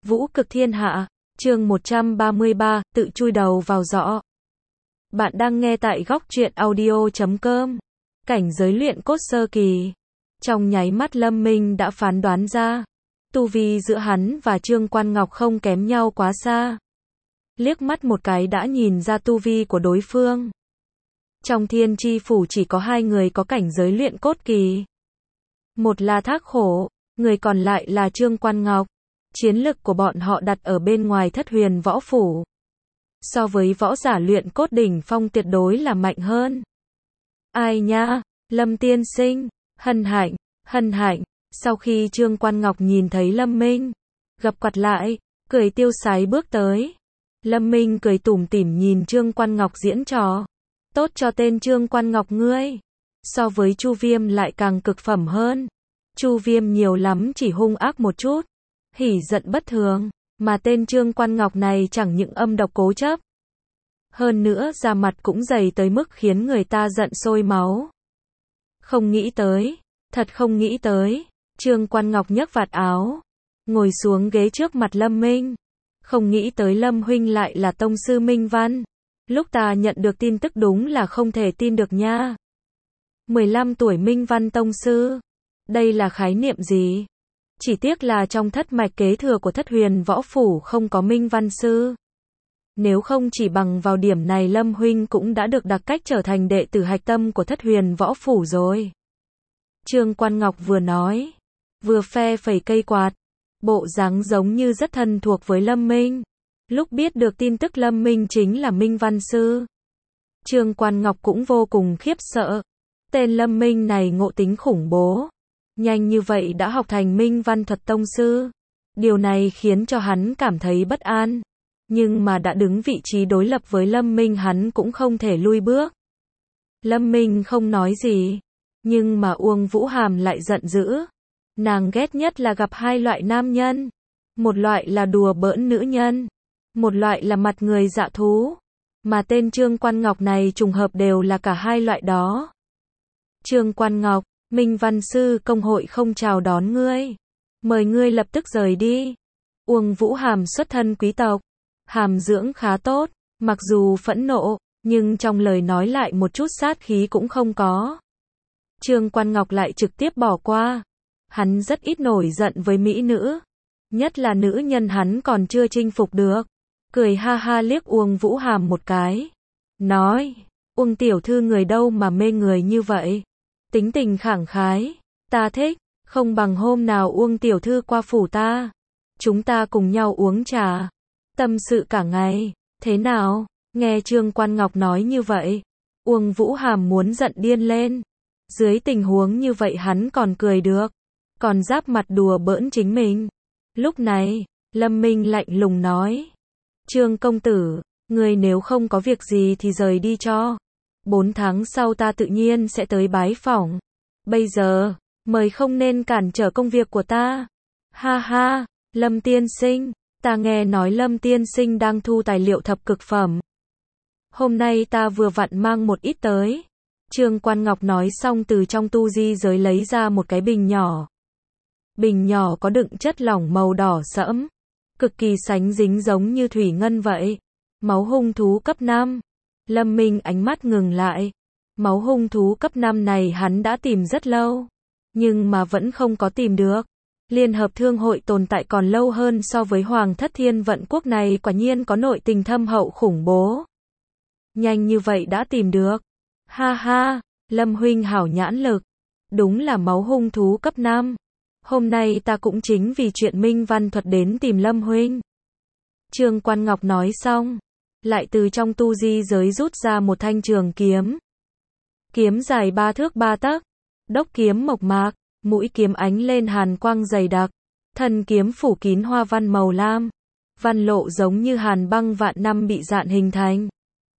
Vũ cực thiên hạ, chương 133, tự chui đầu vào giỏ. Bạn đang nghe tại góc truyện audio.com. Cảnh giới luyện cốt sơ kỳ. Trong nháy mắt Lâm Minh đã phán đoán ra, tu vi giữa hắn và Trương Quan Ngọc không kém nhau quá xa. Liếc mắt một cái đã nhìn ra tu vi của đối phương. Trong Thiên Chi Phủ chỉ có hai người có cảnh giới luyện cốt kỳ. Một là Thác Khổ, người còn lại là Trương Quan Ngọc. Chiến lực của bọn họ đặt ở bên ngoài Thất Huyền Võ Phủ. So với võ giả luyện cốt đỉnh phong tuyệt đối là mạnh hơn. Ai nha, Lâm tiên sinh, hân hạnh. Sau khi Trương Quan Ngọc nhìn thấy Lâm Minh, gặp quạt lại, cười tiêu sái bước tới. Lâm Minh cười tủm tỉm nhìn Trương Quan Ngọc diễn trò. Tốt cho tên Trương Quan Ngọc ngươi. So với Chu Viêm lại càng cực phẩm hơn. Chu Viêm nhiều lắm chỉ hung ác một chút, hỉ giận bất thường, mà tên Trương Quan Ngọc này chẳng những âm độc cố chấp. Hơn nữa da mặt cũng dày tới mức khiến người ta giận sôi máu. Không nghĩ tới, thật không nghĩ tới, Trương Quan Ngọc nhấc vạt áo, ngồi xuống ghế trước mặt Lâm Minh. Không nghĩ tới Lâm huynh lại là tông sư Minh Văn. Lúc ta nhận được tin tức đúng là không thể tin được nha. 15 tuổi Minh Văn tông sư. Đây là khái niệm gì? Chỉ tiếc là trong thất mạch kế thừa của Thất Huyền Võ Phủ không có Minh Văn sư. Nếu không chỉ bằng vào điểm này Lâm huynh cũng đã được đặc cách trở thành đệ tử hạch tâm của Thất Huyền Võ Phủ rồi. Trương Quan Ngọc vừa nói, vừa phe phẩy cây quạt, bộ dáng giống như rất thân thuộc với Lâm Minh. Lúc biết được tin tức Lâm Minh chính là Minh Văn sư, Trương Quan Ngọc cũng vô cùng khiếp sợ. Tên Lâm Minh này ngộ tính khủng bố. Nhanh như vậy đã học thành Minh Văn thuật tông sư. Điều này khiến cho hắn cảm thấy bất an. Nhưng mà đã đứng vị trí đối lập với Lâm Minh hắn cũng không thể lui bước. Lâm Minh không nói gì. Nhưng mà Uông Vũ Hàm lại giận dữ. Nàng ghét nhất là gặp hai loại nam nhân. Một loại là đùa bỡn nữ nhân. Một loại là mặt người dạ thú. Mà tên Trương Quan Ngọc này trùng hợp đều là cả hai loại đó. Trương Quan Ngọc, Minh Văn sư công hội không chào đón ngươi. Mời ngươi lập tức rời đi. Uông Vũ Hàm xuất thân quý tộc. Hàm dưỡng khá tốt. Mặc dù phẫn nộ, nhưng trong lời nói lại một chút sát khí cũng không có. Trương Quan Ngọc lại trực tiếp bỏ qua. Hắn rất ít nổi giận với mỹ nữ. Nhất là nữ nhân hắn còn chưa chinh phục được. Cười ha ha liếc Uông Vũ Hàm một cái. Nói, Uông tiểu thư người đâu mà mê người như vậy. Tính tình khẳng khái, ta thích, không bằng hôm nào Uông tiểu thư qua phủ ta. Chúng ta cùng nhau uống trà, tâm sự cả ngày, thế nào? Nghe Trương Quan Ngọc nói như vậy, Uông Vũ Hàm muốn giận điên lên. Dưới tình huống như vậy hắn còn cười được, còn giáp mặt đùa bỡn chính mình. Lúc này, Lâm Minh lạnh lùng nói, Trương công tử, người nếu không có việc gì thì rời đi cho. 4 tháng sau ta tự nhiên sẽ tới bái phỏng. Bây giờ, mời không nên cản trở công việc của ta. Ha ha, Lâm tiên sinh, ta nghe nói Lâm tiên sinh đang thu tài liệu thập cực phẩm. Hôm nay ta vừa vặn mang một ít tới. Trương Quan Ngọc nói xong từ trong tu di giới lấy ra một cái bình nhỏ. Bình nhỏ có đựng chất lỏng màu đỏ sẫm, cực kỳ sánh dính giống như thủy ngân vậy. Máu hung thú cấp 5. Lâm Minh ánh mắt ngừng lại. Máu hung thú cấp 5 này hắn đã tìm rất lâu, nhưng mà vẫn không có tìm được. Liên hợp thương hội tồn tại còn lâu hơn so với Hoàng thất Thiên Vận quốc này, quả nhiên có nội tình thâm hậu khủng bố. Nhanh như vậy đã tìm được. Ha ha, Lâm huynh hảo nhãn lực. Đúng là máu hung thú cấp 5. Hôm nay ta cũng chính vì chuyện Minh Văn thuật đến tìm Lâm huynh. Trương Quan Ngọc nói xong, lại từ trong tu di giới rút ra một thanh trường kiếm. Kiếm dài 3 thước 3 tấc, đốc kiếm mộc mạc, mũi kiếm ánh lên hàn quang dày đặc, thân kiếm phủ kín hoa văn màu lam, văn lộ giống như hàn băng vạn năm bị dạn hình thành.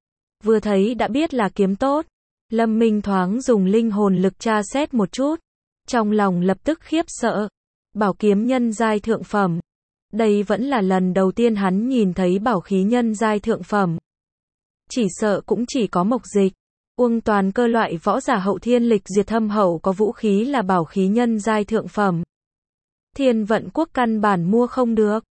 Vừa thấy đã biết là kiếm tốt. Lâm Minh thoáng dùng linh hồn lực tra xét một chút, trong lòng lập tức khiếp sợ. Bảo kiếm nhân giai thượng phẩm. Đây vẫn là lần đầu tiên hắn nhìn thấy bảo khí nhân giai thượng phẩm. Chỉ sợ cũng chỉ có Mộc Dịch, Uông Toàn cơ loại võ giả hậu thiên lịch duyệt thâm hậu có vũ khí là bảo khí nhân giai thượng phẩm. Thiên Vận quốc căn bản mua không được.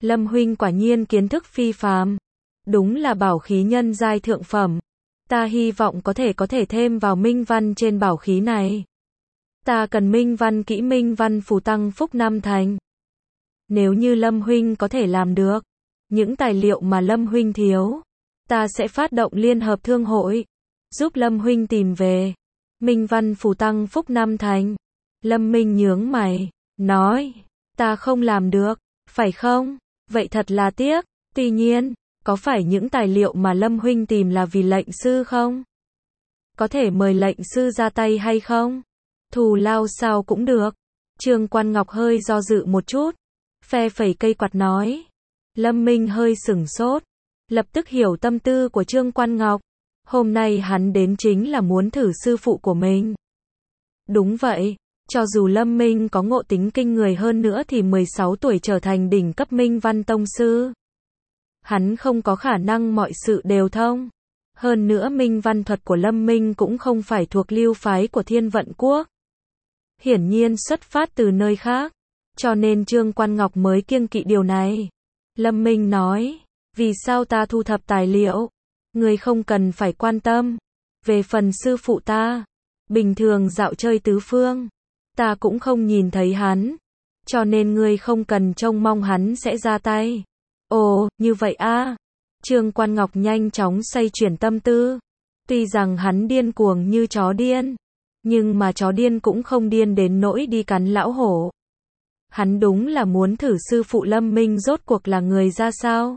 Lâm huynh quả nhiên kiến thức phi phàm. Đúng là bảo khí nhân giai thượng phẩm. Ta hy vọng có thể thêm vào minh văn trên bảo khí này. Ta cần minh văn kỹ minh văn phù tăng phúc 5 thành. Nếu như Lâm huynh có thể làm được, những tài liệu mà Lâm huynh thiếu, ta sẽ phát động liên hợp thương hội, giúp Lâm huynh tìm về. Minh văn phù tăng phúc 5 thành. Lâm Minh nhướng mày, nói, ta không làm được, phải không? Vậy thật là tiếc. Tuy nhiên, có phải những tài liệu mà Lâm huynh tìm là vì lệnh sư không? Có thể mời lệnh sư ra tay hay không? Thù lao sao cũng được. Trương Quan Ngọc hơi do dự một chút, phe phẩy cây quạt nói. Lâm Minh hơi sửng sốt, lập tức hiểu tâm tư của Trương Quan Ngọc. Hôm nay hắn đến chính là muốn thử sư phụ của mình. Đúng vậy, cho dù Lâm Minh có ngộ tính kinh người hơn nữa thì 16 tuổi trở thành đỉnh cấp Minh Văn Tông Sư. Hắn không có khả năng mọi sự đều thông. Hơn nữa Minh Văn thuật của Lâm Minh cũng không phải thuộc lưu phái của Thiên Vận Quốc. Hiển nhiên xuất phát từ nơi khác. Cho nên Trương Quan Ngọc mới kiêng kỵ điều này. Lâm Minh nói, vì sao ta thu thập tài liệu? Ngươi không cần phải quan tâm. Về phần sư phụ ta, bình thường dạo chơi tứ phương, ta cũng không nhìn thấy hắn. Cho nên ngươi không cần trông mong hắn sẽ ra tay. Ồ, như vậy a. Trương Quan Ngọc nhanh chóng xoay chuyển tâm tư. Tuy rằng hắn điên cuồng như chó điên, nhưng mà chó điên cũng không điên đến nỗi đi cắn lão hổ. Hắn đúng là muốn thử sư phụ Lâm Minh rốt cuộc là người ra sao.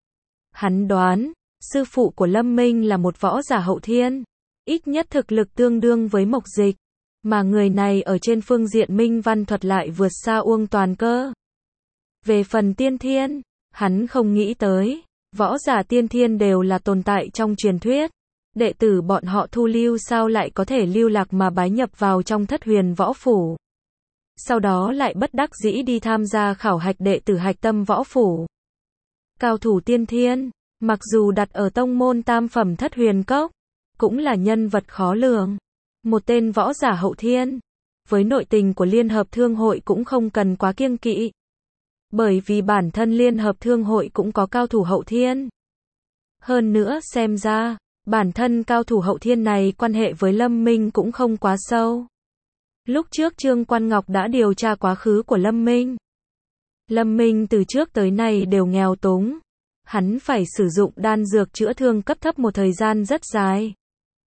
Hắn đoán, sư phụ của Lâm Minh là một võ giả hậu thiên, ít nhất thực lực tương đương với Mộc Dịch, mà người này ở trên phương diện minh văn thuật lại vượt xa Uông Toàn Cơ. Về phần tiên thiên, hắn không nghĩ tới, võ giả tiên thiên đều là tồn tại trong truyền thuyết. Đệ tử bọn họ thu lưu sao lại có thể lưu lạc mà bái nhập vào trong Thất Huyền Võ Phủ. Sau đó lại bất đắc dĩ đi tham gia khảo hạch đệ tử Hạch Tâm Võ Phủ. Cao thủ tiên thiên, mặc dù đặt ở tông môn tam phẩm Thất Huyền Cốc, cũng là nhân vật khó lường. Một tên võ giả hậu thiên, với nội tình của Liên Hợp Thương hội cũng không cần quá kiêng kỵ. Bởi vì bản thân Liên Hợp Thương hội cũng có cao thủ hậu thiên. Hơn nữa xem ra, bản thân cao thủ hậu thiên này quan hệ với Lâm Minh cũng không quá sâu. Lúc trước Trương Quan Ngọc đã điều tra quá khứ của Lâm Minh. Lâm Minh từ trước tới nay đều nghèo túng. Hắn phải sử dụng đan dược chữa thương cấp thấp một thời gian rất dài.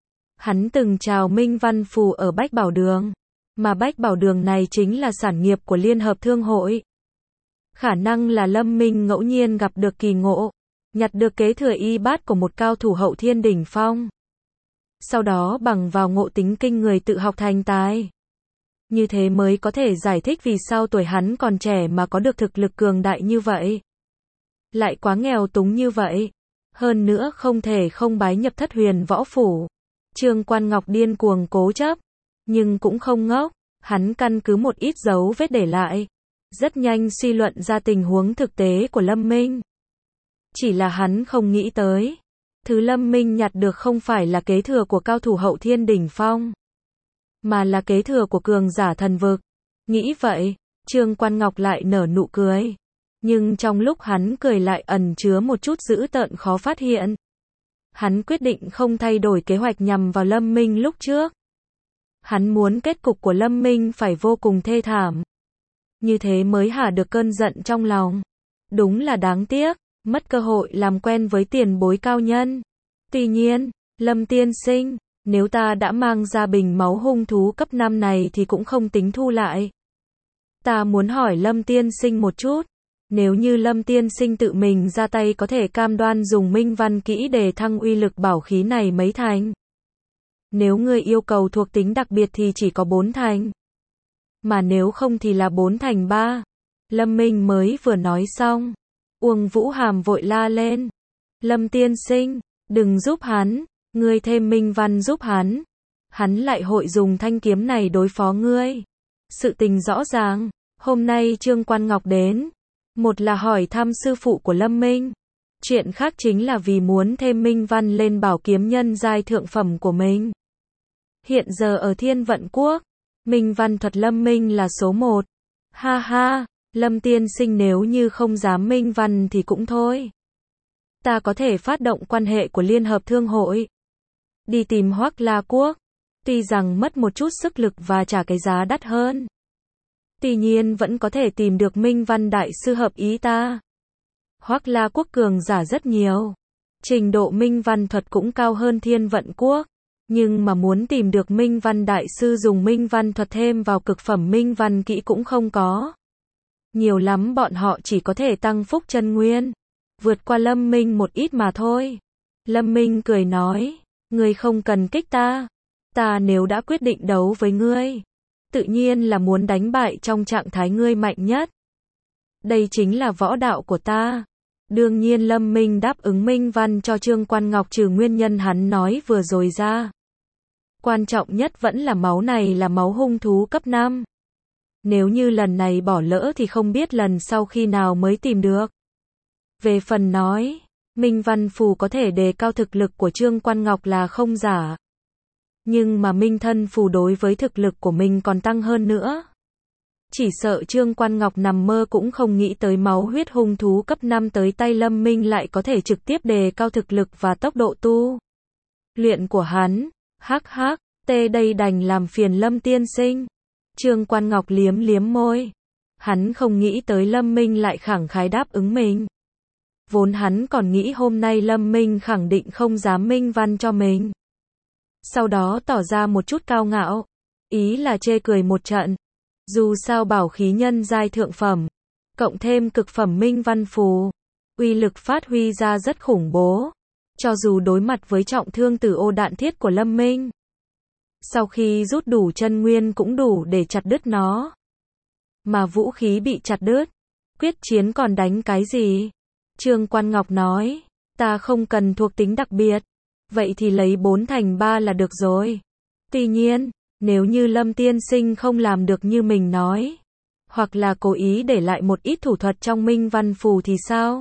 Hắn từng chào Minh Văn Phù ở Bách Bảo Đường. Mà Bách Bảo Đường này chính là sản nghiệp của Liên Hợp Thương hội. Khả năng là Lâm Minh ngẫu nhiên gặp được kỳ ngộ, nhặt được kế thừa y bát của một cao thủ hậu thiên đỉnh phong. Sau đó bằng vào ngộ tính kinh người tự học thành tài. Như thế mới có thể giải thích vì sao tuổi hắn còn trẻ mà có được thực lực cường đại như vậy. Lại quá nghèo túng như vậy. Hơn nữa không thể không bái nhập Thất Huyền Võ Phủ. Trương Quan Ngọc điên cuồng cố chấp. Nhưng cũng không ngốc. Hắn căn cứ một ít dấu vết để lại. Rất nhanh suy luận ra tình huống thực tế của Lâm Minh. Chỉ là hắn không nghĩ tới. Thứ Lâm Minh nhặt được không phải là kế thừa của cao thủ hậu thiên đỉnh phong, mà là kế thừa của cường giả thần vực. Nghĩ vậy, Trương Quan Ngọc lại nở nụ cười. Nhưng trong lúc hắn cười lại ẩn chứa một chút dữ tợn khó phát hiện. Hắn quyết định không thay đổi kế hoạch nhằm vào Lâm Minh lúc trước. Hắn muốn kết cục của Lâm Minh phải vô cùng thê thảm. Như thế mới hả được cơn giận trong lòng. Đúng là đáng tiếc, mất cơ hội làm quen với tiền bối cao nhân. Tuy nhiên, Lâm tiên sinh, nếu ta đã mang ra bình máu hung thú cấp 5 này thì cũng không tính thu lại. Ta muốn hỏi Lâm tiên sinh một chút. Nếu như Lâm tiên sinh tự mình ra tay có thể cam đoan dùng minh văn kỹ để thăng uy lực bảo khí này mấy thành? Nếu ngươi yêu cầu thuộc tính đặc biệt thì chỉ có 4 thành. Mà nếu không thì là 4 thành 3. Lâm Minh mới vừa nói xong. Uông Vũ Hàm vội la lên. Lâm tiên sinh, đừng giúp hắn. Ngươi thêm minh văn giúp hắn. Hắn lại hội dùng thanh kiếm này đối phó ngươi. Sự tình rõ ràng. Hôm nay Trương Quan Ngọc đến. Một là hỏi thăm sư phụ của Lâm Minh. Chuyện khác chính là vì muốn thêm minh văn lên bảo kiếm nhân giai thượng phẩm của mình. Hiện giờ ở Thiên Vận Quốc, minh văn thuật Lâm Minh là số 1. Ha ha, Lâm tiên sinh nếu như không dám minh văn thì cũng thôi. Ta có thể phát động quan hệ của Liên Hợp Thương hội. Đi tìm Hoắc La Quốc. Tuy rằng mất một chút sức lực và trả cái giá đắt hơn. Tuy nhiên vẫn có thể tìm được minh văn đại sư hợp ý ta. Hoắc La Quốc cường giả rất nhiều. Trình độ minh văn thuật cũng cao hơn Thiên Vận Quốc. Nhưng mà muốn tìm được minh văn đại sư dùng minh văn thuật thêm vào cực phẩm minh văn kỹ cũng không có. Nhiều lắm bọn họ chỉ có thể tăng phúc chân nguyên. Vượt qua Lâm Minh một ít mà thôi. Lâm Minh cười nói. Ngươi không cần kích ta. Ta nếu đã quyết định đấu với ngươi. Tự nhiên là muốn đánh bại trong trạng thái ngươi mạnh nhất. Đây chính là võ đạo của ta. Đương nhiên Lâm Minh đáp ứng minh văn cho Trương Quan Ngọc trừ nguyên nhân hắn nói vừa rồi ra. Quan trọng nhất vẫn là máu này là máu hung thú cấp 5. Nếu như lần này bỏ lỡ thì không biết lần sau khi nào mới tìm được. Về phần nói, minh văn phù có thể đề cao thực lực của Trương Quan Ngọc là không giả. Nhưng mà minh thân phù đối với thực lực của mình còn tăng hơn nữa. Chỉ sợ Trương Quan Ngọc nằm mơ cũng không nghĩ tới máu huyết hung thú cấp 5 tới tay Lâm Minh lại có thể trực tiếp đề cao thực lực và tốc độ tu luyện của hắn. Hắc hắc, tê đây đành làm phiền Lâm tiên sinh. Trương Quan Ngọc liếm liếm môi. Hắn không nghĩ tới Lâm Minh lại khẳng khái đáp ứng mình. Vốn hắn còn nghĩ hôm nay Lâm Minh khẳng định không dám minh văn cho mình. Sau đó tỏ ra một chút cao ngạo. Ý là chê cười một trận. Dù sao bảo khí nhân giai thượng phẩm. Cộng thêm cực phẩm minh văn phù. Uy lực phát huy ra rất khủng bố. Cho dù đối mặt với trọng thương tử ô đạn thiết của Lâm Minh. Sau khi rút đủ chân nguyên cũng đủ để chặt đứt nó. Mà vũ khí bị chặt đứt. Quyết chiến còn đánh cái gì? Trương Quan Ngọc nói. Ta không cần thuộc tính đặc biệt. Vậy thì lấy 4 thành 3 là được rồi. Tuy nhiên, nếu như Lâm tiên sinh không làm được như mình nói. Hoặc là cố ý để lại một ít thủ thuật trong minh văn phù thì sao?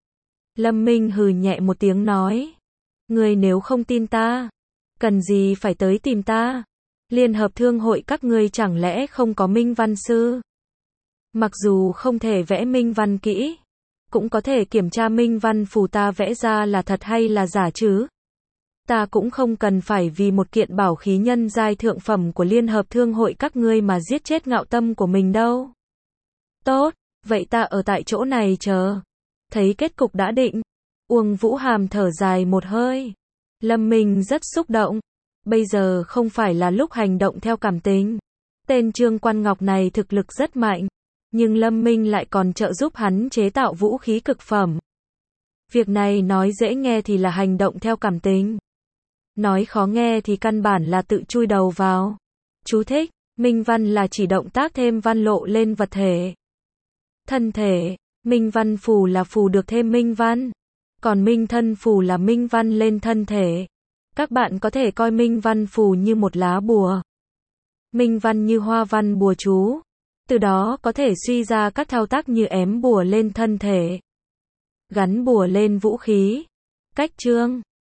Lâm Minh hừ nhẹ một tiếng nói. Ngươi nếu không tin ta. Cần gì phải tới tìm ta? Liên Hợp Thương hội các ngươi chẳng lẽ không có minh văn sư? Mặc dù không thể vẽ minh văn kỹ. Cũng có thể kiểm tra minh văn phù ta vẽ ra là thật hay là giả chứ. Ta cũng không cần phải vì một kiện bảo khí nhân giai thượng phẩm của Liên Hợp Thương hội các ngươi mà giết chết ngạo tâm của mình đâu. Tốt, vậy ta ở tại chỗ này chờ. Thấy kết cục đã định. Uông Vũ Hàm thở dài một hơi. Lâm Minh rất xúc động. Bây giờ không phải là lúc hành động theo cảm tính. Tên Trương Quan Ngọc này thực lực rất mạnh. Nhưng Lâm Minh lại còn trợ giúp hắn chế tạo vũ khí cực phẩm. Việc này nói dễ nghe thì là hành động theo cảm tính. Nói khó nghe thì căn bản là tự chui đầu vào. Chú thích, minh văn là chỉ động tác thêm văn lộ lên vật thể. Thân thể, minh văn phù là phù được thêm minh văn. Còn minh thân phù là minh văn lên thân thể. Các bạn có thể coi minh văn phù như một lá bùa. Minh văn như hoa văn bùa chú. Từ đó có thể suy ra các thao tác như ém bùa lên thân thể. Gắn bùa lên vũ khí. Cách chương